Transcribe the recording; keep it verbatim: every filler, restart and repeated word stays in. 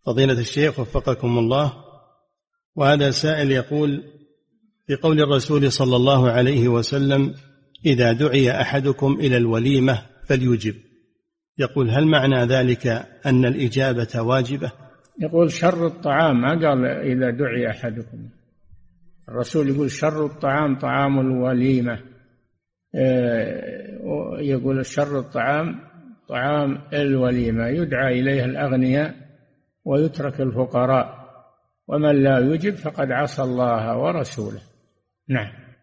فضيلة الشيخ وفقكم الله، وهذا سائل يقول: في قول الرسول صلى الله عليه وسلم: إذا دعي أحدكم إلى الوليمة فليجب، يقول: هل معنى ذلك أن الإجابة واجبة؟ يقول شر الطعام، ما قال إذا دعي أحدكم. الرسول يقول شر الطعام طعام الوليمة، يقول شر الطعام طعام الوليمة، يدعى إليها الأغنياء ويترك الفقراء، ومن لا يجب فقد عصى الله ورسوله. نعم.